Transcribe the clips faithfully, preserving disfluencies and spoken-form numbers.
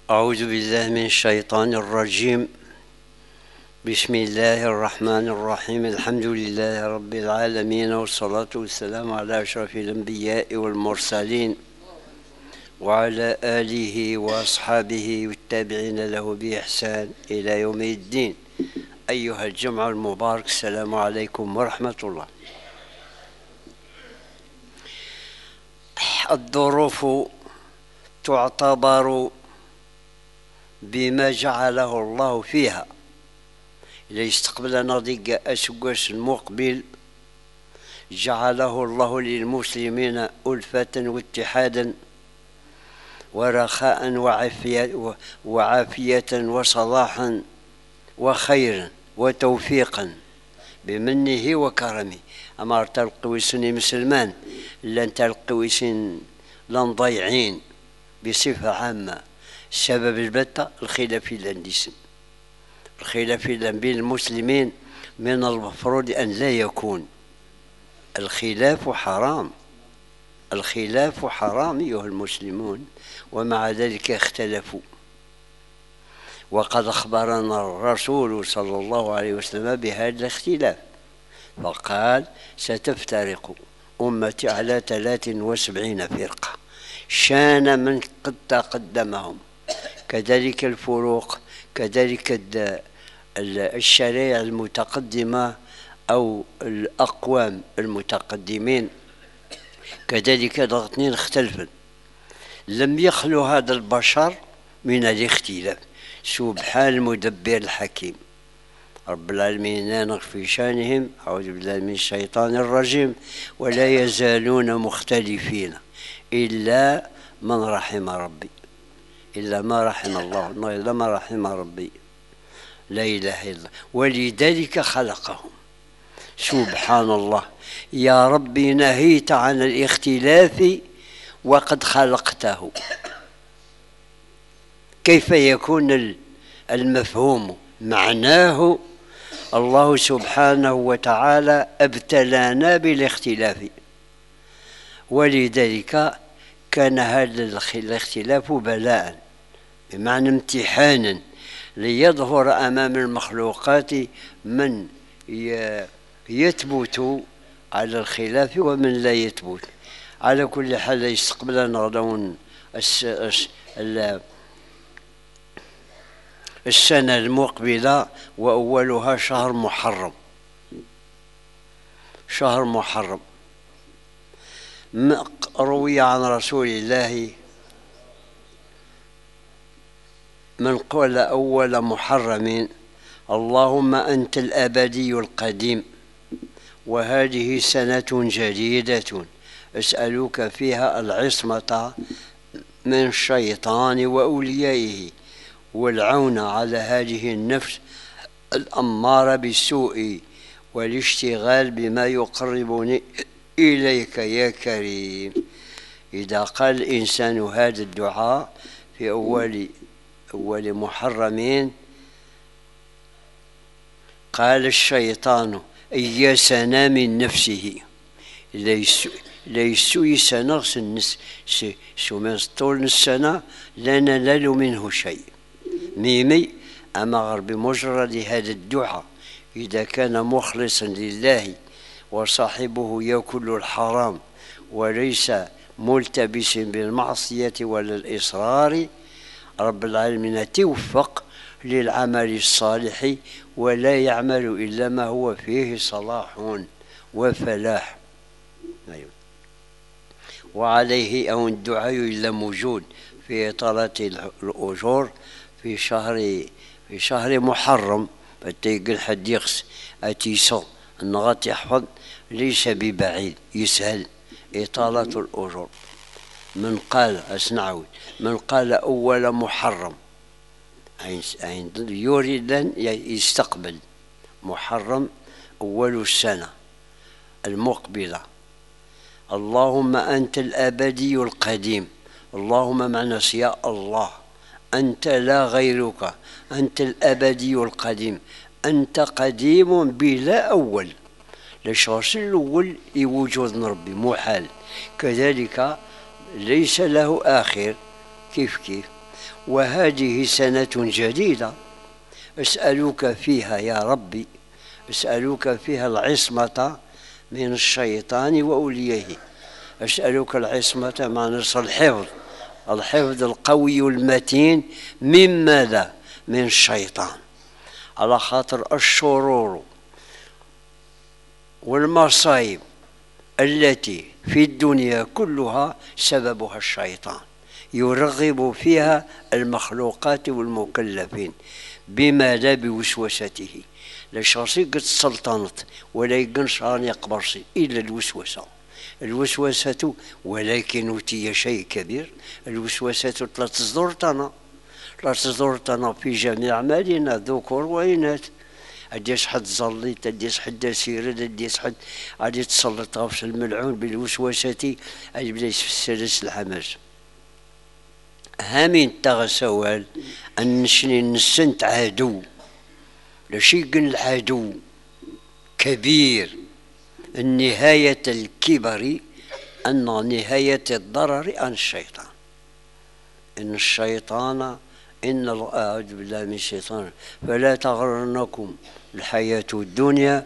أعوذ بالله من الشيطان الرجيم. بسم الله الرحمن الرحيم. الحمد لله رب العالمين، والصلاة والسلام على أشرف الأنبياء والمرسلين وعلى آله وأصحابه والتابعين له بإحسان إلى يوم الدين. أيها الجمع المبارك، السلام عليكم ورحمة الله. الظروف تعتبر بما جعله الله فيها. إذا استقبلنا ضيق أسقاس المقبل جعله الله للمسلمين ألفة واتحادا ورخاء وعافية, وعافية وصلاحا وخيرا وتوفيقا بمنه وكرمه. أما تلقويسني مسلمان لن تلقويسن لن ضيعين بصفة عامة. السبب البتة الخلاف الأنديسن الخلاف بين المسلمين من المفروض أن لا يكون. الخلاف حرام، الخلاف حرام أيها المسلمون، ومع ذلك اختلفوا. وقد أخبرنا الرسول صلى الله عليه وسلم بهذا الاختلاف فقال: ستفترق أمتي على ثلاث وسبعين فرقة شان من قد تقدمهم، كذلك الفروق، كذلك الشرائع المتقدمة أو الأقوام المتقدمين، كذلك الاثنين اختلفا. لم يخلو هذا البشر من الاختلاف. سبحان المدبر الحكيم رب العالمين ينغ في شانهم. أعوذ بالله من الشيطان الرجيم. ولا يزالون مختلفين إلا من رحم ربي، إلا ما رحم الله، إلا ما رحم ربي، لا إله إلا الله، ولذلك خلقهم. سبحان الله، يا ربي نهيت عن الاختلاف وقد خلقته. كيف يكون المفهوم؟ معناه الله سبحانه وتعالى ابتلانا بالاختلاف، ولذلك كان هذا الاختلاف بلاء، بمعنى امتحانا، ليظهر أمام المخلوقات من يثبت على الخلاف ومن لا يثبت. على كل حال يستقبلنا غدون السنة المقبلة، وأولها شهر محرم. شهر محرم روي عن رسول الله من قال أول محرم: اللهم أنت الأبدي القديم، وهذه سنة جديدة أسألك فيها العصمة من الشيطان وأوليائه، والعون على هذه النفس الأمارة بالسوء، والاشتغال بما يقربني إليك يا كريم. إذا قال الإنسان هذا الدعاء في أول أول محرمين قال الشيطان: إياسنا من نفسه، ليس يسنا سنس سومن طول السنة لا ننال منه شيء. ميمي أما بمجرد هذا الدعاء إذا كان مخلصا لله وصاحبه يأكل الحرام وليس ملتبس بالمعصية ولا الإصرار، رب العالمين توفق للعمل الصالح ولا يعمل إلا ما هو فيه صلاح وفلاح. وعليه أو الدعاء إلا موجود في إطالة الأجور في شهر في شهر محرم. فتيقل حد يقص أتيسو النغط يحفظ ليس ببعيد، يسهل إطالة الأجور. من قال أسنعود من قال أول محرم يريد أن يستقبل محرم أول السنة المقبلة: اللهم أنت الأبدي القديم. اللهم معنى يا الله أنت لا غيرك، أنت الأبدي القديم، أنت قديم بلا أول، لشخص الأول يوجد ربي محال، كذلك ليس له آخر كيف كيف. وهذه سنة جديدة أسألك فيها يا ربي، أسألك فيها العصمة من الشيطان وأوليه. أسألك العصمة معنى الحفظ، الحفظ القوي المتين من ماذا؟ من الشيطان، على خاطر الشرور والمصائب التي في الدنيا كلها سببها الشيطان، يرغب فيها المخلوقات والمكلفين. بماذا؟ بوسوسته. لشخصي قد سلطنت ولا يقنش راني يقبرسي إلا الوسوسة، الوسوسة ولكن أوتي شيء كبير. الوسوسة لا تصدرتنا، لا تصدرتنا في جميع أعمالنا ذكور وإناث. أديس حد زليت، أديس حد سيرد، أديس حد غادي تسلط غفش الملعون بالوسوسة أي بلايس في السلس الحماس. هامين تغسوال أن نشني نسنت عدو لشيء العدو كبير. النهاية الكبر أن نهاية الضرر عن الشيطان. إن الشيطان إن أعوذ بالله من الشيطان فلا تغرنكم الحياة الدنيا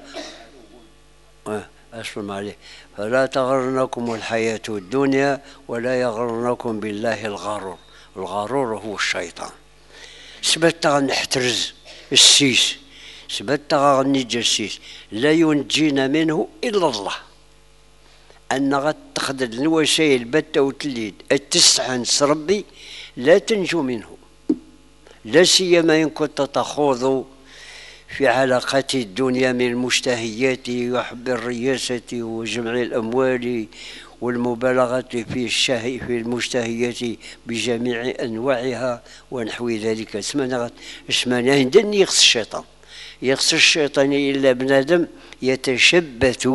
أسلم عليه فلا تغرنكم الحياة الدنيا ولا يغرنكم بالله الغرور. الغرور هو الشيطان. سبت نحترز السيس، سبت غنيج السيس لا ينجينا منه إلا الله. أن غتخذ الوسائل بتة وتليد التسعن ربي لا تنجو منه، لا سيما إن كنت تخوض في علاقات الدنيا من المشتهيات وحب الرياسة وجمع الأموال والمبالغة في الشهي في المشتهيات بجميع أنواعها ونحو ذلك. اسمنا اسمنا عندنا يخص الشيطان، يخص الشيطان إلا بنادم يتشبث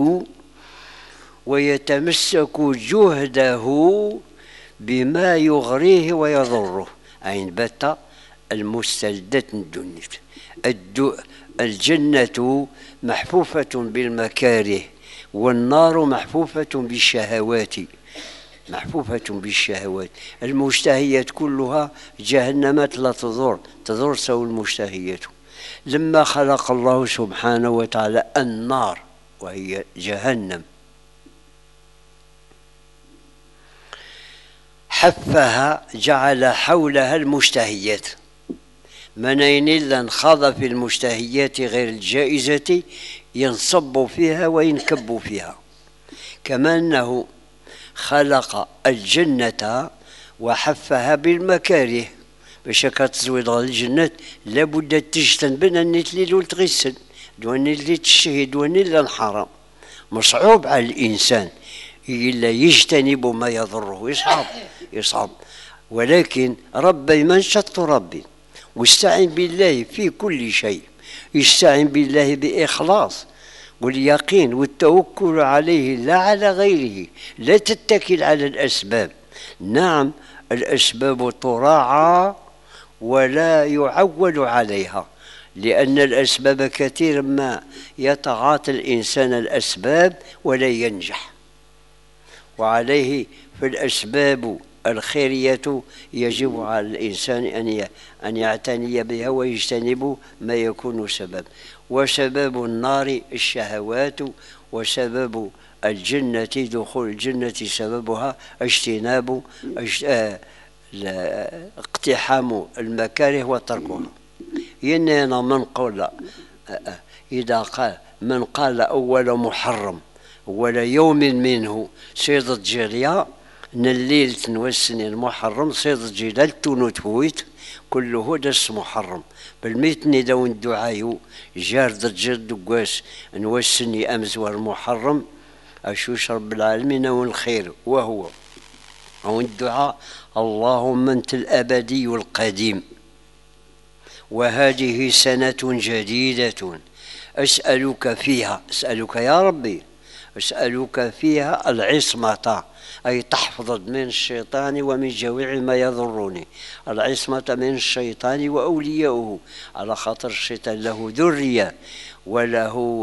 ويتمسك جهده بما يغريه ويضره. أين بات المستلدة الدنيا. الجنة محفوفة بالمكاره والنار محفوفة بالشهوات، محفوفة بالشهوات. المشتهيات كلها جهنم لا تضر، تضر سوى المشتهيات. لما خلق الله سبحانه وتعالى النار وهي جهنم حفها، جعل حولها المشتهيات. منين إلا انخاض في المشتهيات غير الجائزة ينصب فيها وينكب فيها. كما أنه خلق الجنة وحفها بالمكاره. باش كتزويد الجنة لابد تجتنب أن تليل وتغسل دوان اللي تشهي دوان اللي الحرام. مصعوب على الإنسان إلا يجتنب ما يضره، يصعب يصعب. ولكن ربي من شط ربي واستعن بالله في كل شيء. يستعن بالله بإخلاص واليقين والتوكل عليه لا على غيره. لا تتكل على الأسباب. نعم الأسباب تراعى ولا يعول عليها، لأن الأسباب كثير ما يتعاطى الإنسان الأسباب ولا ينجح. وعليه في الأسباب الخيرية يجب على الإنسان أن أن يعتني بها ويجتنب ما يكون سبب. وسبب النار الشهوات، وسبب الجنة دخول الجنة سببها اجتناب اقتحام المكاره وتركها. إننا من قول إذا قال من قال أول محرم ولا يوم منه صيدة جريا نليل تنوسني المحرم صيدة جلال تنوتويت كله دس محرم. بالميتني دون الدعاء جارد الجرد قواس نوسني أمزور المحرم أشوش رب العالمين والخير، وهو أو الدعاء اللهم أنت الأبدي القديم وهذه سنة جديدة أسألك فيها، أسألك يا ربي أسألك فيها العصمة، أي تحفظ من الشيطان ومن جميع ما يضرني. العصمة من الشيطان وأولياؤه، على خاطر الشيطان له ذرية وله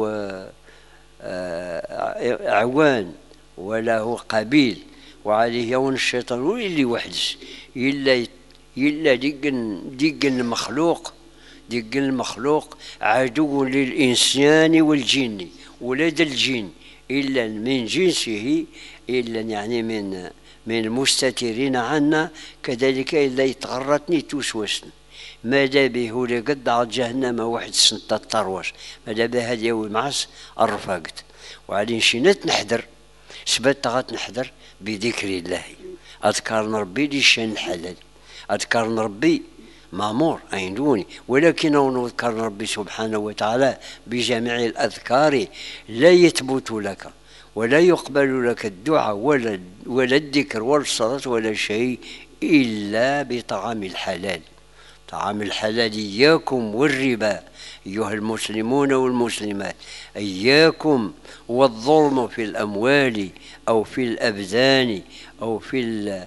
أعوان وله قبيل، وعليه يون الشيطان اللي وحدش إلا إلا ديك ديك المخلوق ديك المخلوق عدو للإنسان والجن ولد الجن إلا من جنسه، إلا يعني من من المستترين عنا، كذلك إلا يتغرتني توسوسن ماذا به ولا قد على جهنم واحد سنة الطرواش ماذا به هذا معس الرفاقت وعلي نشينات نحذر سبت غات نحذر بذكر الله. أذكار ربي للشان الحلال، أذكار ربي مامور عينوني، ولكن نذكر ربي سبحانه وتعالى بجميع الأذكار لا يثبت لك ولا يقبل لك الدعاء ولا ولا الذكر ولا الصلاة ولا شيء إلا بطعام الحلال. طعام الحلال إياكم والربا أيها المسلمون والمسلمات، إياكم والظلم في الأموال أو في الأبدان أو في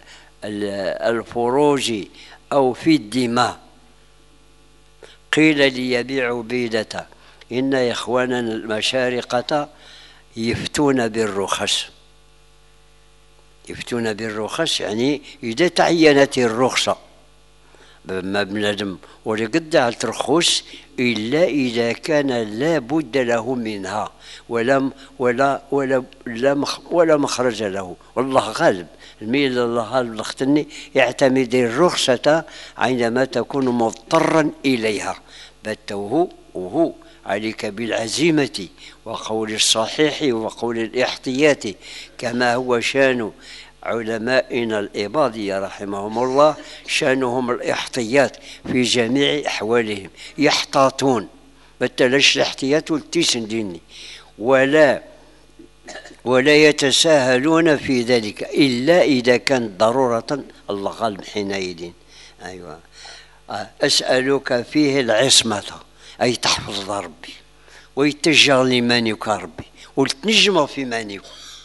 الفروج أو في الدماء. قيل ليبيع عبيدة إن إخواننا المشارقة يفتون بالرخص. يفتون بالرخص يعني إذا تعينت الرخصة ما بنادم ولا قد على الرخص إلا إذا كان لا بد له منها ولا ولا ولا ولا, ولا مخرج له، والله غالب الميل الله غالب اختني يعتمد الرخصة عندما تكون مضطرا إليها بتوه وهو عليك بالعزيمة وقول الصحيح وقول الاحتياط كما هو شان علمائنا الإباضية رحمهم الله، شانهم الاحتياط في جميع أحوالهم، يحتاطون بتلاش الاحتياط والتيسن ديني ولا ولا يتساهلون في ذلك إلا إذا كانت ضرورة الله غالب حينئذ. أيوة أسألك فيه العصمة أي تحفظ ربي ويتجه لمانك ربي وتنجم في مانك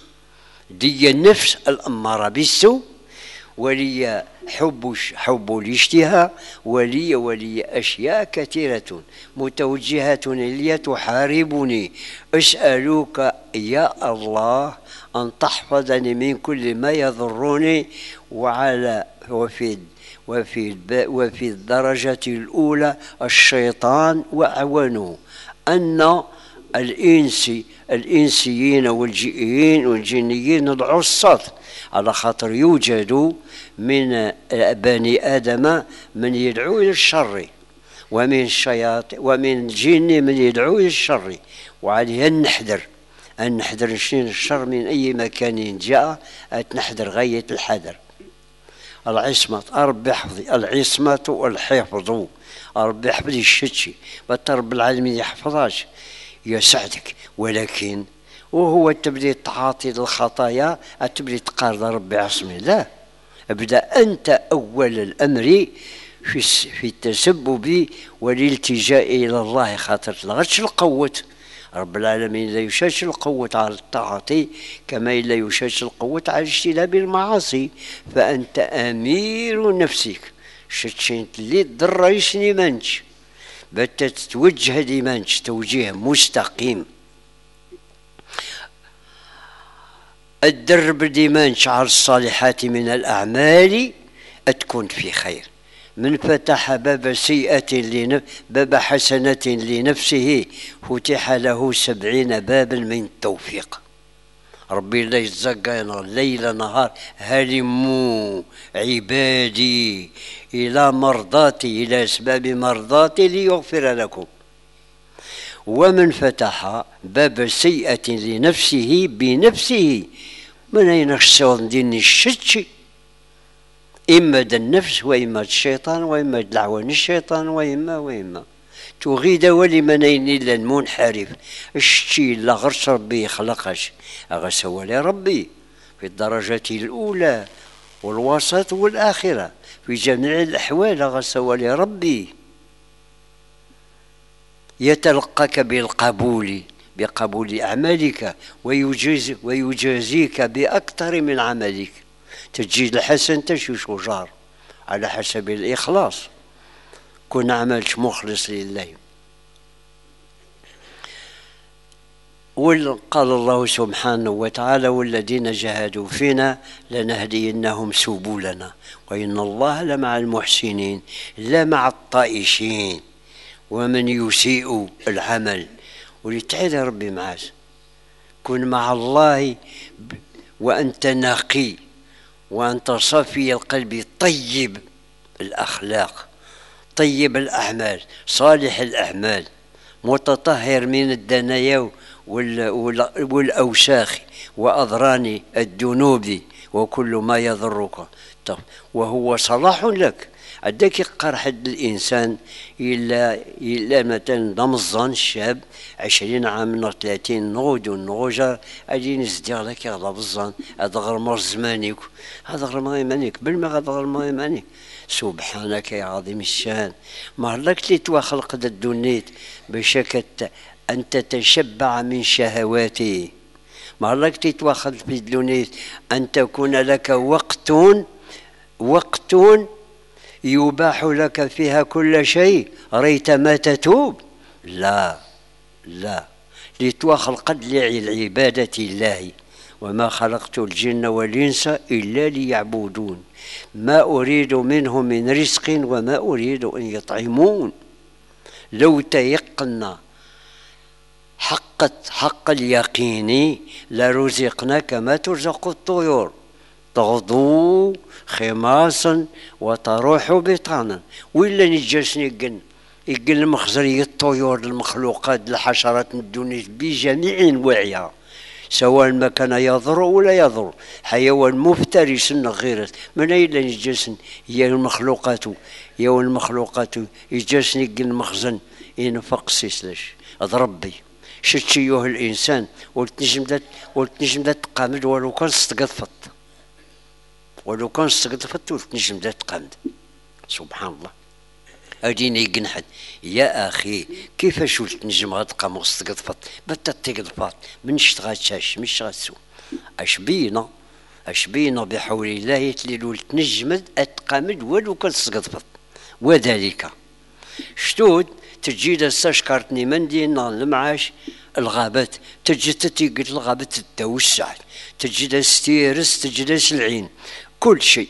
دي النفس الأمارة بالسوء ولي حب حب الاشتهاء ولي ولي أشياء كثيرة متوجهة لي تحاربني. أسألك يا الله أن تحفظني من كل ما يضرني وعلى وفي وفي وفي الدرجة الأولى الشيطان وأعوانه أن الإنس الإنسيين والجئيين والجنيين العصاة على خاطر يوجد من بني آدم من يدعو إلى الشر ومن الشياطين ومن الجن من يدعو إلى الشر، وعليه أن نحذر أن نحذر الشر من أي مكان جاء، نحذر غاية الحذر. العصمة ربي حفظي، العصمة والحفظ ربي حفظي الشتشي رب العالمين يحفظاش يسعدك، ولكن وهو تبدي تعاطي للخطايا تبدي تقارض ربي عصمي. لا، ابدأ أنت أول الأمر في في التسبب والالتجاء إلى الله، خاطر لغتش القوة رب العالمين لا يشاش القوة على الطاعة كما لا يشاش القوة على اجتناب المعاصي، فأنت أمير نفسك شتشين اللي ضر يسني منش بت تتوجه ديمانش توجيه مستقيم. الدرب ديمانش على الصالحات من الأعمال أتكون في خير. من فتح باب سيئة لنف... باب حسنة لنفسه فتح له سبعين بابا من التوفيق. ربي لا يتزقى ليل نهار هلموا عبادي إلى مرضاتي إلى أسباب مرضاتي ليغفر لكم. ومن فتح باب سيئة لنفسه بنفسه من أين الشيطان دين الشتشي، إما دا النفس وإما الشيطان وإما دعوان الشيطان وإما وإما تغيد ولمنين إلا المنحرف الشتي لا غرس ربي يخلقش أغسوا لي ربي في الدرجة الأولى والوسط والآخرة في جميع الأحوال أغسوا لي ربي يتلقاك بالقبول بقبول أعمالك ويجازي ويجازيك بأكثر من عملك. تجيد الحسن تشي شجار على حسب الإخلاص، كن عملت مخلص لله. وقال الله سبحانه وتعالى والذين جاهدوا فينا لنهدينهم سبلنا وإن الله لمع المحسنين لا مع الطائشين ومن يسيء العمل. ولتعالى ربي معاك كن مع الله وأنت نقي وأنت صافي القلب طيب الأخلاق طيب الأعمال صالح الأعمال متطهر من الدنايا والأوساخ وأضران الذنوب وكل ما يضرك. وهو صلاح لك عندك يقر حد الإنسان إلا إلا مثلا ضمزان الشاب عشرين عام من ثلاثين نغود ونغوجة أجي نزديغ لك يغضب الظن هذا غرمر زمانك هذا غرمر يمانك بالما هذا غرمر يمانك. سبحانك يا عظيم الشان ما لك اللي توخلق الدنيت بشكت أن تتشبع من شهواتي ما لك تتوخل في الدنيت أن تكون لك وقت وقت يباح لك فيها كل شيء ريت ما تتوب. لا لا لتوخلق لعبادة الله وما خلقت الجن والإنس إلا ليعبدون ما أريد منهم من رزق وما أريد أن يطعمون. لو تيقنا حق حق اليقين لرزقنا كما ترزق الطيور تغدو خماصا وتروح بطانا. ولا نجلس يقن يقن المخزرية الطيور المخلوقات الحشرات الدنيا بجميع انواعها سواء ما كان يضر ولا يضر حيوان مفترس غيره من اين نجلس هي المخلوقات هي المخلوقات يجلس يقن المخزن ينفق سيسلاش هذا ربي شتشيوه الانسان والتنجم ذات والتنجم ذات تقامد ولو كان استقطفت ولو كان استقطفت والتنجم ذات تقامد. سبحان الله أديني يقنحد يا أخي كيفاش ولت نجم غتقام استقطفت بتا تقطفات من اشتغات شاش مش غتسو اش بينا اش بينا بحول الله تلي ولت نجمد اتقامد ولو كان استقطفت. وذلك شتود تجي استشكرتني من دينا المعاش الغابات تجي تتيقت الغابات تتوسع تجي ستيرس تجي العين كل شيء.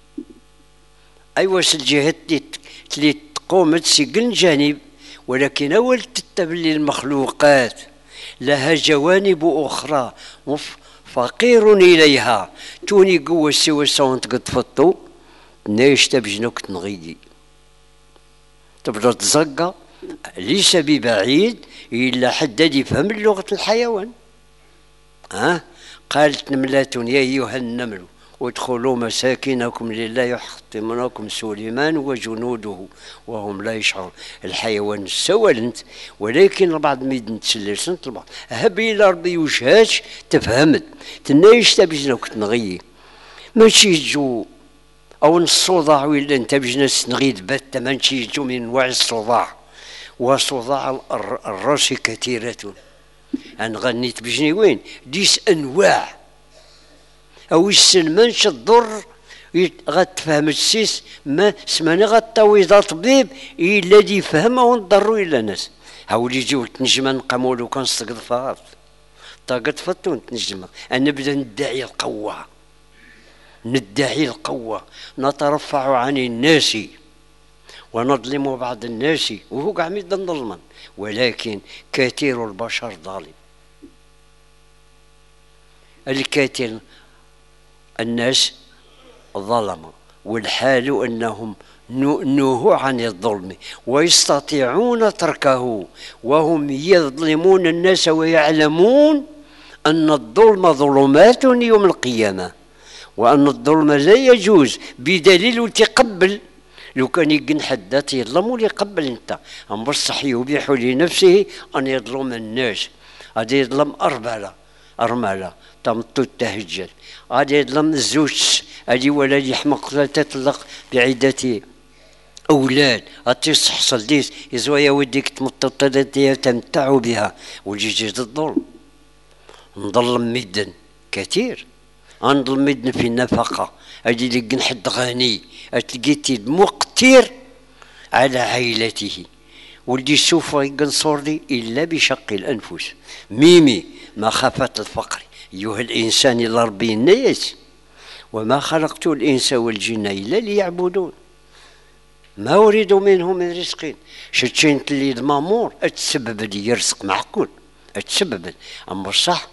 أيوا الجهات اللي تقوم تسجل جانب ولكن أول تتبلي المخلوقات لها جوانب أخرى فقير إليها توني قوة سوى سوى تقطفتو نايش تبجنوك تنغيدي تبدا تزقى ليس ببعيد إلا حدد يفهم لغة الحيوان. ها أه؟ قالت نملة يا أيها النمل وادخلوا مساكنكم لله يحطمنكم سليمان وجنوده وهم لا يشعرون. الحيوان سولنت ولكن بعض ميدن تسلسنت البعض هبي إلى ربي وشهاش تفهمت تنايش تبجنوك تنغي ماشي يجو أو الصداع ولا انت بجنس نغيد بات ماشي يجو من انواع الصداع وصداع الراس كثيرة. أنا غنيت بجني وين ديس أنواع أو السلمانش الضر غتفهم السيس ما سماني غطاوي طبيب إلا دي فهمه ونضروا إلا ناس هاولي يجيو تنجم نقاموا لو كان استقطفات تقطفت ونتنجم. أنا نبدا ندعي القوة ندعي القوة نترفع عن الناس ونظلم بعض الناس وهو قاع ميدا ظلما ولكن كثير البشر ظالم. الكثير الناس ظلموا والحال أنهم نهوا عن الظلم ويستطيعون تركه وهم يظلمون الناس ويعلمون أن الظلم ظلمات يوم القيامة وأن الظلم لا يجوز بدليل تقبل لو كان يقن حدات يظلم ولا يقبل انت أم بصح يبيح لنفسه أن يظلم الناس. هذا يظلم أرملة أرملة تمطو التهجل هذا يظلم الزوج هذه ولد يحمق لا تطلق بعدة أولاد أتصحصل ديس يزوى يا وديك تمطو تمتعوا بها وجيجي الظلم نظلم مدن كثير نظلم مدن في النفقة أجي لقن حد غني أتلقيتي مقتير على عائلته ولدي سوف يقنصر لي إلا بشق الأنفس ميمي مخافة الفقر. أيها الإنسان إلا ربي الناس وما خلقت الإنس والجن إلا ليعبدون ما أريد منهم من رزق. شتشين اللي المامور أتسبب لي يرزق معقول أتسبب. أما صح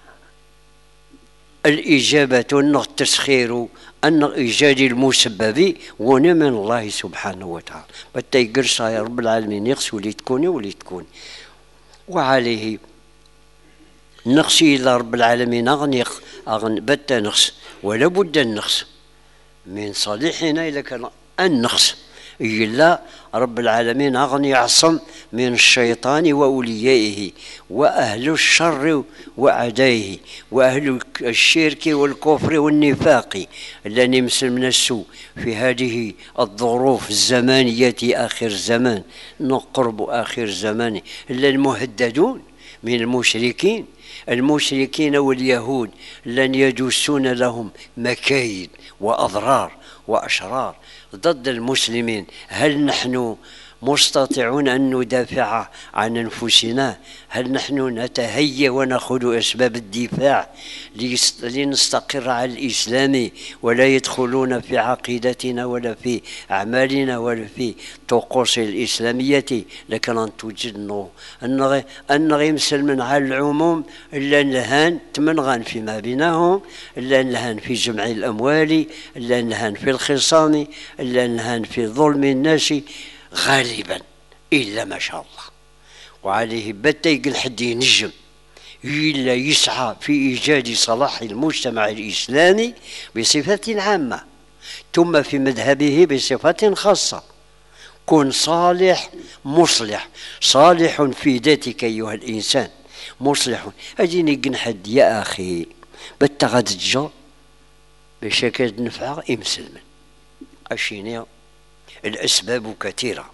الإجابة أن التسخير أن إيجاد المسبب ون من الله سبحانه وتعالى. بتا يقرص يا رب العالمين يغس ولي تكوني ولي تكوني. وعليه نقصي إلى رب العالمين أغنيق أغن بتا نقص ولا بد النقص من صالحنا إلا كان النقص إلا رب العالمين أغني يعصم من الشيطان وأوليائه وأهل الشر وأعدائه وأهل الشرك والكفر والنفاق الذي يمثل من السوء في هذه الظروف الزمانية آخر زمان نقرب آخر زمان إلا المهددون من المشركين المشركين واليهود لن يجوسون لهم مكايد وأضرار وأشرار ضد المسلمين. هل نحن مستطيعون أن ندافع عن أنفسنا؟ هل نحن نتهيأ ونأخذ أسباب الدفاع لنستقر على الإسلام ولا يدخلون في عقيدتنا ولا في أعمالنا ولا في طقوس الإسلامية؟ لكن أن توجد أن غيمسلمن على العموم إلا نلهان تمنغان فيما بينهم إلا نلهان في جمع الأموال إلا نلهان في الخصام إلا نلهان في ظلم الناس غالبا إلا ما شاء الله. وعليه بتا يقل حد ينجم إلا يسعى في إيجاد صلاح المجتمع الإسلامي بصفة عامة ثم في مذهبه بصفة خاصة. كن صالح مصلح صالح في ذاتك أيها الإنسان مصلح. أجيني قن حد يا أخي بتا غاد تجا بشكل نفع إمسلم أشيني. الأسباب كثيرة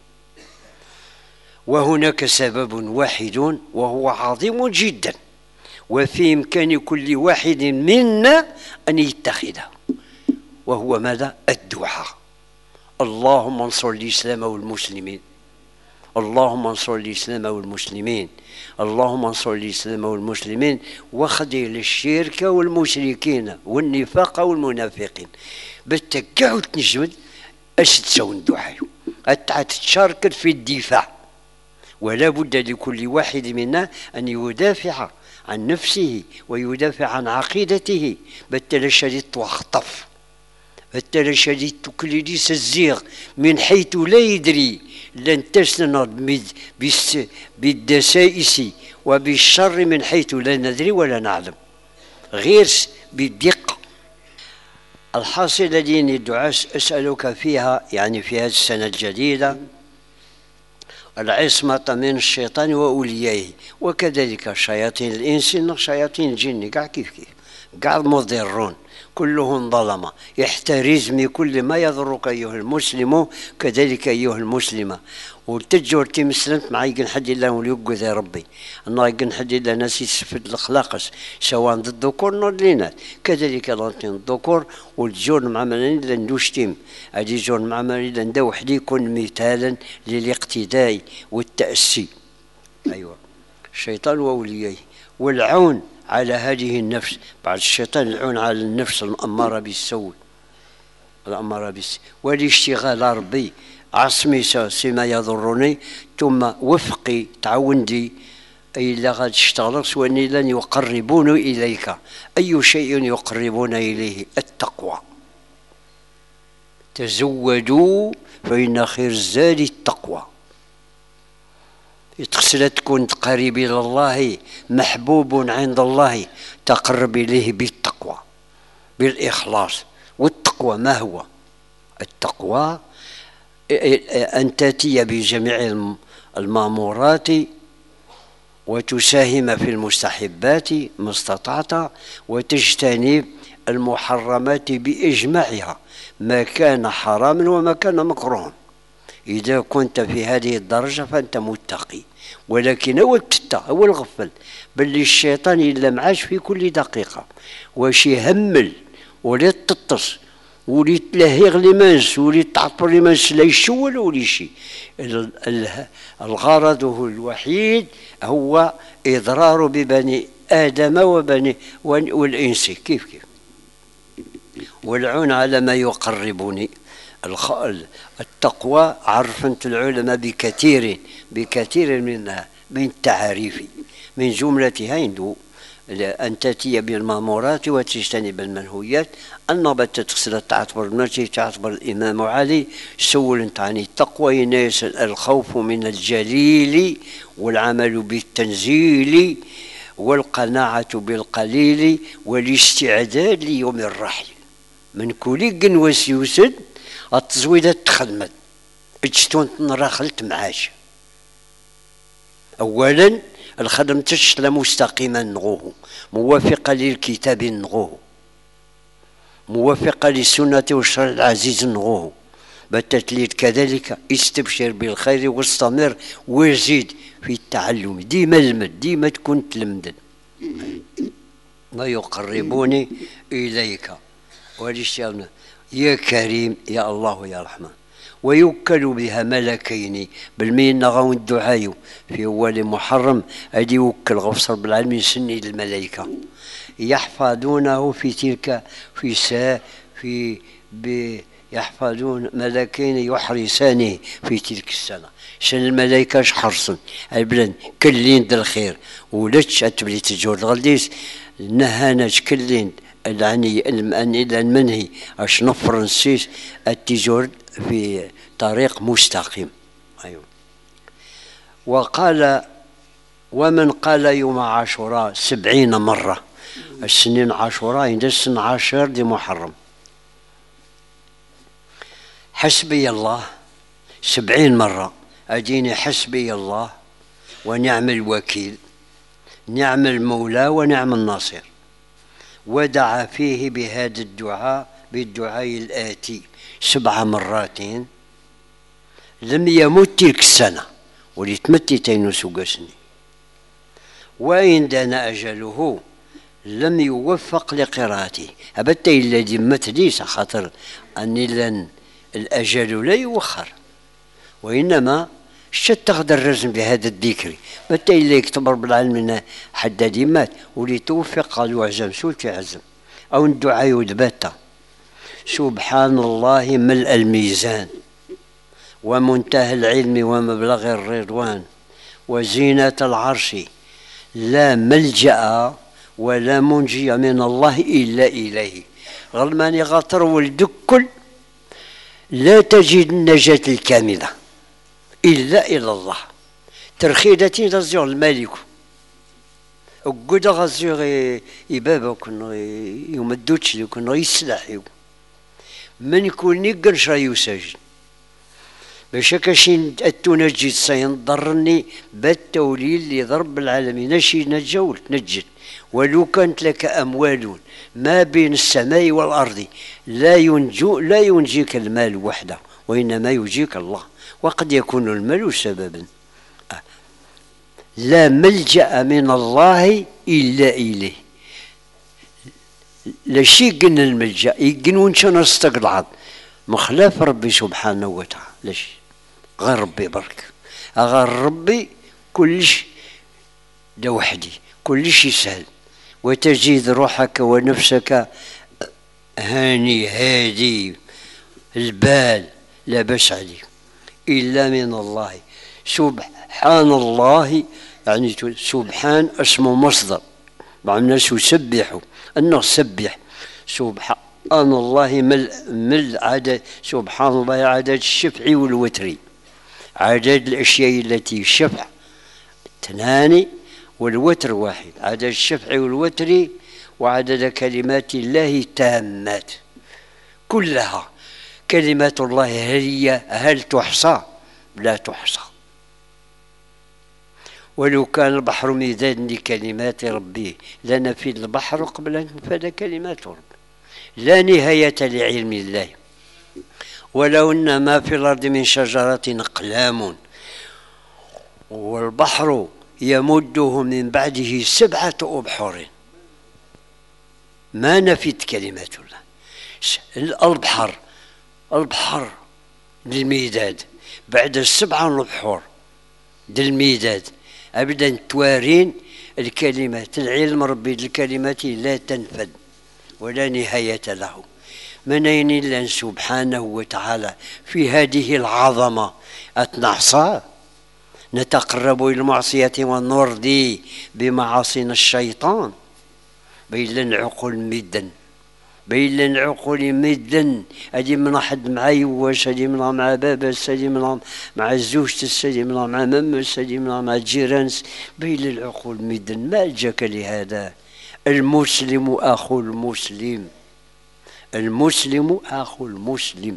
وهناك سبب واحد وهو عظيم جدا وفي إمكان كل واحد منا أن يتخذه وهو ماذا؟ الدعاء. اللهم انصر الإسلام والمسلمين اللهم انصر الإسلام والمسلمين اللهم انصر الإسلام والمسلمين وخذل الشرك والمشركين والنفاق والمنافقين. بالتقعد تنجمد اش تسوي دعاء تشارك في الدفاع ولا بد لكل واحد منا أن يدافع عن نفسه ويدافع عن عقيدته. بالتالي شديد تخطف بالتالي شديد تكلدي الزيغ من حيث لا يدري لن تسند بالدسائس وبالشر من حيث لا ندري ولا نعلم غير بالدقة. الحاصل الذي الدعاء أسألك فيها يعني في هذه السنة الجديدة العصمة من الشيطان وأوليائه وكذلك شياطين الإنس شياطين الجن كاع كيف كيف كاع مضرون كلهم ظلمة. يحترز من كل ما يضرك أيها المسلم كذلك أيها المسلمة. وتجور تمسلمت مع يقن حد الله وليقذ يا ربي أنه يقن حد الله ناس يسفد الأخلاق سواء ضد الذكور أو الإناث كذلك لانتين الذكور والجور مع من لندوشتم أدي جور مع من لندو وحدي يكون مثالا للاقتداء والتأسي. أيوة الشيطان وأوليائه والعون على هذه النفس. بعد الشيطان العون على النفس الأمارة بالسوء الأمارة بالسوء والاشتغال ربي عصمي سما يضرني ثم وفقي تعوندي أي لا غاد تشتغل وأني لن يقربون إليك. أي شيء يقربون إليه؟ التقوى. تزودوا فإن خير الزاد التقوى. تخسر تكون قريب إلى الله محبوب عند الله تقرب إليه بالتقوى بالإخلاص. والتقوى ما هو؟ التقوى أن تأتي بجميع المامورات وتساهم في المستحبات ما استطعت وتجتنب المحرمات بإجماعها ما كان حراما وما كان مكروها. إذا كنت في هذه الدرجة فأنت متقي. ولكن أول تتا أول غفل بل الشيطان إلا معاش في كل دقيقة واش يهمل ولا تتص ولي تلهيغ لي مانس ولي تعطر لي مانس لا يشول ولا شيء. الغرض الوحيد هو إضرار ببني آدم وبني والإنس كيف كيف. والعون على ما يقربني. التقوى عرفت العلماء بكثير بكثير منها من التعاريف، من جملتها عنده أن تأتي بالمأمورات وتجتنب المنهيات. النبتة تغسل تعتبر المرجي تعتبر الإمام علي سول عن التقوى يناس الخوف من الجليل والعمل بالتنزيل والقناعة بالقليل والاستعداد ليوم الرحيل. من كل قنوس يوسد التزويدات تخدمت اجتون نراخلت معاش. أولا الخدم تشتل مستقيما نغوه، موافقة للكتاب نغوه، موافقة للسنة والشرع العزيز نغوه. بالتتليد كذلك استبشر بالخير واستمر وزيد في التعلم، ديما المد ديما تكون تلمدن ما يقربوني إليك ولشيء يا كريم يا الله يا رحمن. ويوكل بها ملكين بالمين نغاو الدعاء في أول محرم أدي يوكل غفصر بالعلم سني للملائكة يحفظونه في تلك في سا في ب يحفظون ملكين يحرسانه في تلك السنة. شن الملائكة حرصن البلد كلين د الخير ولتش أتبلي تجور غلديس نهانش كلين يعني إلى المنهي أش نفر نسيس التجور في طريق مستقيم. أيوة. وقال ومن قال يوم عاشوراء سبعين مرة، السنين عاشوراء عند السن عشر دي محرم. حسبي الله سبعين مرة، أديني حسبي الله ونعم الوكيل، نعم المولى ونعم الناصر. ودعا فيه بهذا الدعاء بالدعاء الآتي سبع مرات لم يمت تلك السنة وليتمتي تينوسو قسني. وإن دان أجله لم يوفق لقراءته أبدا إلا دمت ليس خاطر أني لن الأجل لا يوخر، وإنما شت تقدر الرزم بهذا الذكر متى إلا يكتب رب العالمين حدادي مات وليتوفق قالوا عزم سولتي عزم أو الدعاء يدبتا. سبحان الله ملء الميزان ومنتهى العلم ومبلغ الرضوان وزينة العرش، لا ملجأ ولا منجي من الله إلا إليه. غلمان يغطر ولدك كل لا تجد النجاة الكاملة إلا إلى الله. ترخيدتي تزيغ الملك وقد غزيغ يبابا كنا يمدوتش لي كنا يسلحيو من يكون نقرش رايو ساجد باش كاشين التنجد سينضرني بالتوليل اللي ضرب العالمين نشي نجول نجد. ولو كانت لك أموال ما بين السماء والأرض لا ينجو لا ينجيك المال وحده وإنما يجيك الله، وقد يكون المال سببا. لا ملجأ من الله إلا إليه. لا شيء قلنا الملجأ يقنون شنو استقلعت مخلاف ربي سبحانه وتعالى. ليش غير ربي برك غير ربي كلش ده وحدي كلش يسهل. وتجد روحك ونفسك هاني هادي البال لا بأس عليك إلا من الله. سبحان الله يعني سبحان اسمه مصدر مع الناس يسبحوا أنه سبح. سبحان الله مل مل عدد سبحان الله عدد الشفع والوتر، عدد الأشياء التي الشفع اثنان والوتر واحد، عدد الشفع والوتر وعدد كلمات الله تامات كلها. كلمات الله هل هي هل تحصى؟ لا تحصى. ولو كان البحر ميزان لكلمات ربي لنفد البحر قبل أن تنفد كلمات ربي. لا نهاية لعلم الله. ولو أن ما في الأرض من شجرة أقلام والبحر يمده من بعده سبعة أبحر ما نفد كلمات الله. البحر البحر للميداد بعد السبعة البحور للميداد أبدا توارين الكلمات العلم ربي الكلمات لا تنفد ولا نهاية له. من أين الله سبحانه وتعالى في هذه العظمة أتنحصى نتقرب إلى المعصية ونرضي بمعاصينا الشيطان بين العقول مدا بين العقول مدا. هذه من أحد مع يواش، هذه من مع باباس، هذه من مع الزوجتس، هذه من مع ممس، هذه من مع الجيرانس. بين العقول مدا. ما جاك لهذا؟ المسلم أخو المسلم، المسلم أخو المسلم.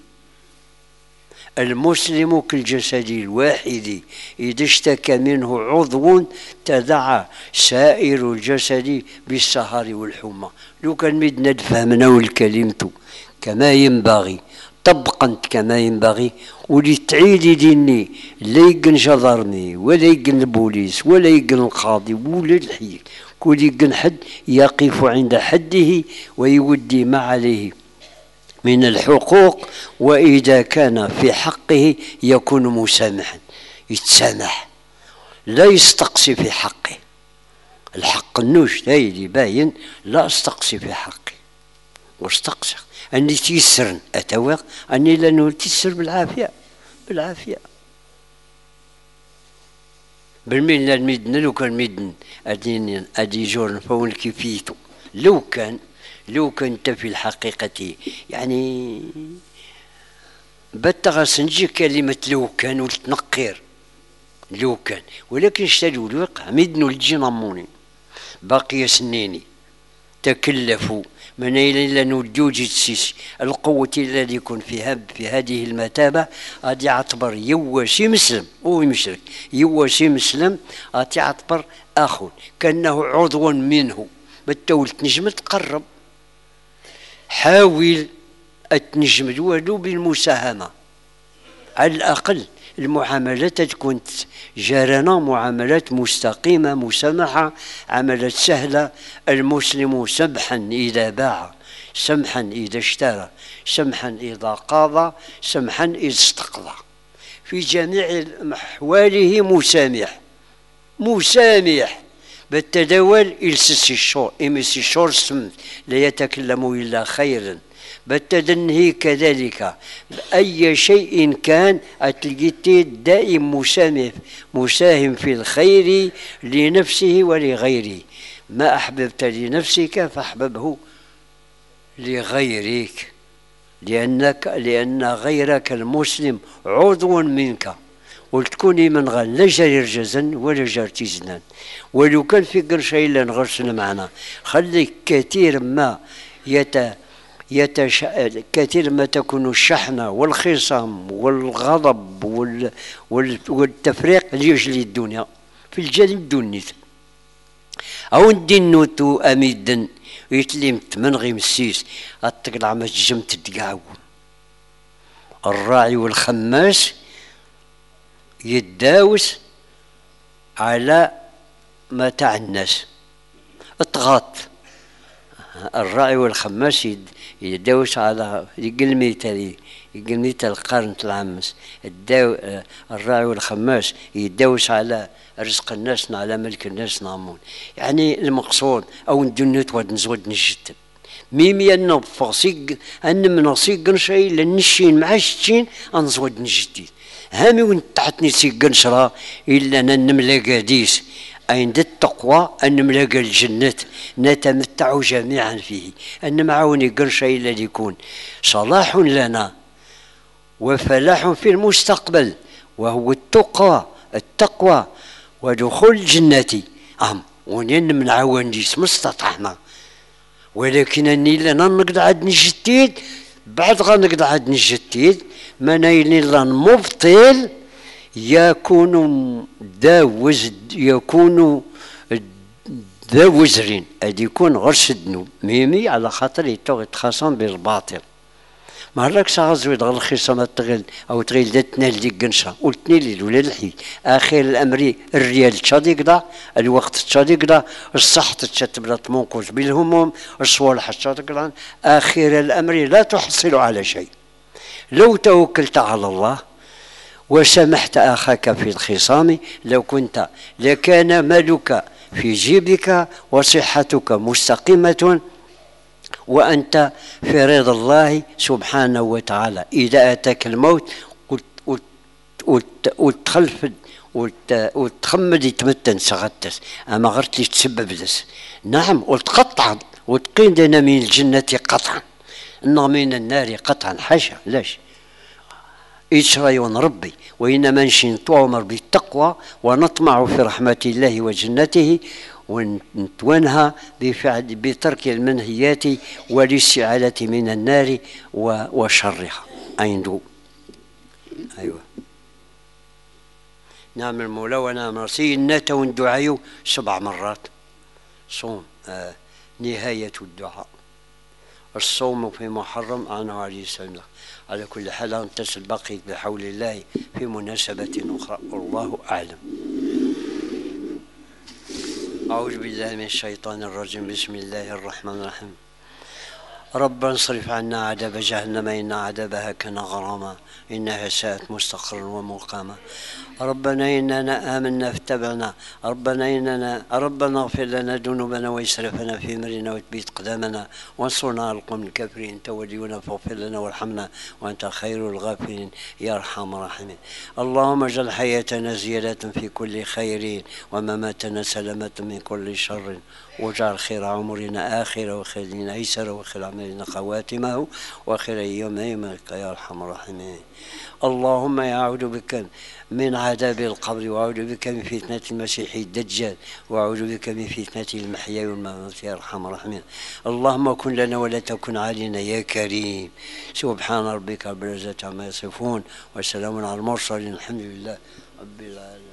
المسلم كالجسد الواحد إذا اشتكى منه عضو تداعى سائر الجسد بالسهر والحمى. لو كان مدنا فهمنا الكلمة كما ينبغي طبقا كما ينبغي ولي تعيدي ديني لا يقن جدرني ولا يقن البوليس ولا يقن القاضي ولا الحي كل يقن حد يقف عند حده ويودي ما عليه من الحقوق، وإذا كان في حقه يكون مسامحا يتسامح لا يستقصي في حقه. الحق النوش دايلي باين لا استقصي في حقي واستقصي أني تيسرن أتوق أني لأنه تيسر بالعافية بالعافية بالمين الميدن. لو كان ميدن أدين أدي جورن فون كيفيتو لو كان لو كنت في الحقيقة يعني بتغس نجي كلمة لو كان وتنقير لو كان، ولكن اشتدوا الوقع ميدنو الجنموني باقي سنيني تكلفوا من إلى نوجوج السيس القوة الذي يكون فيها في هذه المتابة غادي يعتبر يواشي مسلم هو مشرك يواشي مسلم غادي يعتبر أخو كأنه عضو منه. بالتول تنجم تقرب حاول تنجم ولو بالمساهمة على الأقل المعاملات تكون جارنا معاملات مستقيمة مسامحة عملت سهلة. المسلم سمحا إذا باع سمحا إذا اشترى سمحا إذا قاضى سمحا إذا استقضى في جميع أحواله مسامح مسامح بالتداول إلسس الشور إمس الشور سم لا يتكلم إلا خيرا بالتدنهي كذلك بأي شيء كان أتلقيتي دائم مسامح مساهم في الخير لنفسه ولغيره. ما أحببت لنفسك فاحببه لغيرك لأنك لأن غيرك المسلم عضو منك وتكوني من غير لا جرير جزن ولا جارتي زنان. ولو كان في قرشة إلا نغرسنا معنا خليك كثير ما يت يتش... كثير ما تكون الشحنة والخصام والغضب وال... وال... والتفريق ليجلي الدنيا في الجانب الدنيا أو ندينوتو أميدا ويتلمت من غير مسيس أتقلع ما تجمت تقعو. الراعي والخماس يداوس على متاع الناس اطغاط. الراعي والخماس يداوس على يقلميت هذه يقلميت القرن العامس الداو الراعي والخماس يداوس على رزق الناس على ملك الناس نامون. يعني المقصود او ندنيت ود نزود نجد ميمي أنه بفاصيق أن من أصيق شيء لنشين مع شتين أنزود نجدي هامي وين تحت نسيق نشرا إلا نملاقا ديس عند التقوى أن نملاقا الجنة نتمتع جميعا فيه أن معوني قرشا إلا يكون صلاح لنا وفلاح في المستقبل وهو التقوى التقوى ودخول الجنة أم ونين من عوان ديس مستطعنا. ولكن أني لنا نقدر عاد نجتيد بعد غنقدر عاد نجتيد ما نايلين لنا مبطل يكون ذا وزد يكون ذا وزرين أدي يكون غرس الذنوب ميمي على خاطر يتخاصم بالباطل. ما راك ساغزوي دغ الخصام تغل او تغيل دتنال ديك قنشه قلتني لي ولا الحي اخر الامر الريال تشادي كدا الوقت تشادي كدا الصح تتبدا تمنقوش بالهموم الصوالح تشادي كدا اخر الامر لا تحصل على شيء لو توكلت على الله وسمحت أخاك في الخصام لو كنت لكان مالك في جيبك وصحتك مستقيمة وأنت في رضا الله سبحانه وتعالى. إذا أتاك الموت وتخلف وتخمد يتمتن سغتس أما غرت لي تسبب لس. نعم وتقطعا وتقين لنا من الجنة قطعا إنه من النار قطعا حاشا لاش إجريون ربي وإنما نشي نتوامر بالتقوى ونطمع في رحمة الله وجنته ونتوانها بفعل بترك المنهيات والاستعالة من النار وشرها. أيندو أيوة نعم المولى ونعم رسي النات وندعيو سبع مرات صوم آه نهاية الدعاء. الصوم في محرم عنه عليه السلام. على كل حال نتصل بقي بحول الله في مناسبة أخرى والله أعلم. أعوذ بالله من الشيطان الرجيم. بسم الله الرحمن الرحيم. ربنا اصرف عنا عذاب جهنم إن عذابها كان غراما إنها ساءت مستقرا ومقاما. ربنا إننا آمنا فاتبعنا ربنا إننا ربنا اغفر لنا ذنوبنا وإسرافنا في أمرنا وثبت أقدامنا وانصرنا على القوم الكافرين. أنت ولينا فاغفر لنا وارحمنا وأنت خير الغافرين يا أرحم الراحمين. اللهم اجعل حياتنا زيادة في كل خير ومماتنا سلامة من كل شر واجعل خير عمرنا آخرة وخير لنا أيسر وخير عملنا خواتمه وخير أيام يومك يا أرحم الراحمين. اللهم أعوذ بك من عذاب القبر وأعوذ بك من فتنة المسيح الدجال وأعوذ بك من فتنة المحيا والممات يا أرحم الراحمين. اللهم كن لنا ولا تكن علينا يا كريم. سبحان ربك رب العزة عما يصفون وسلام على المرسلين الحمد لله رب العالمين.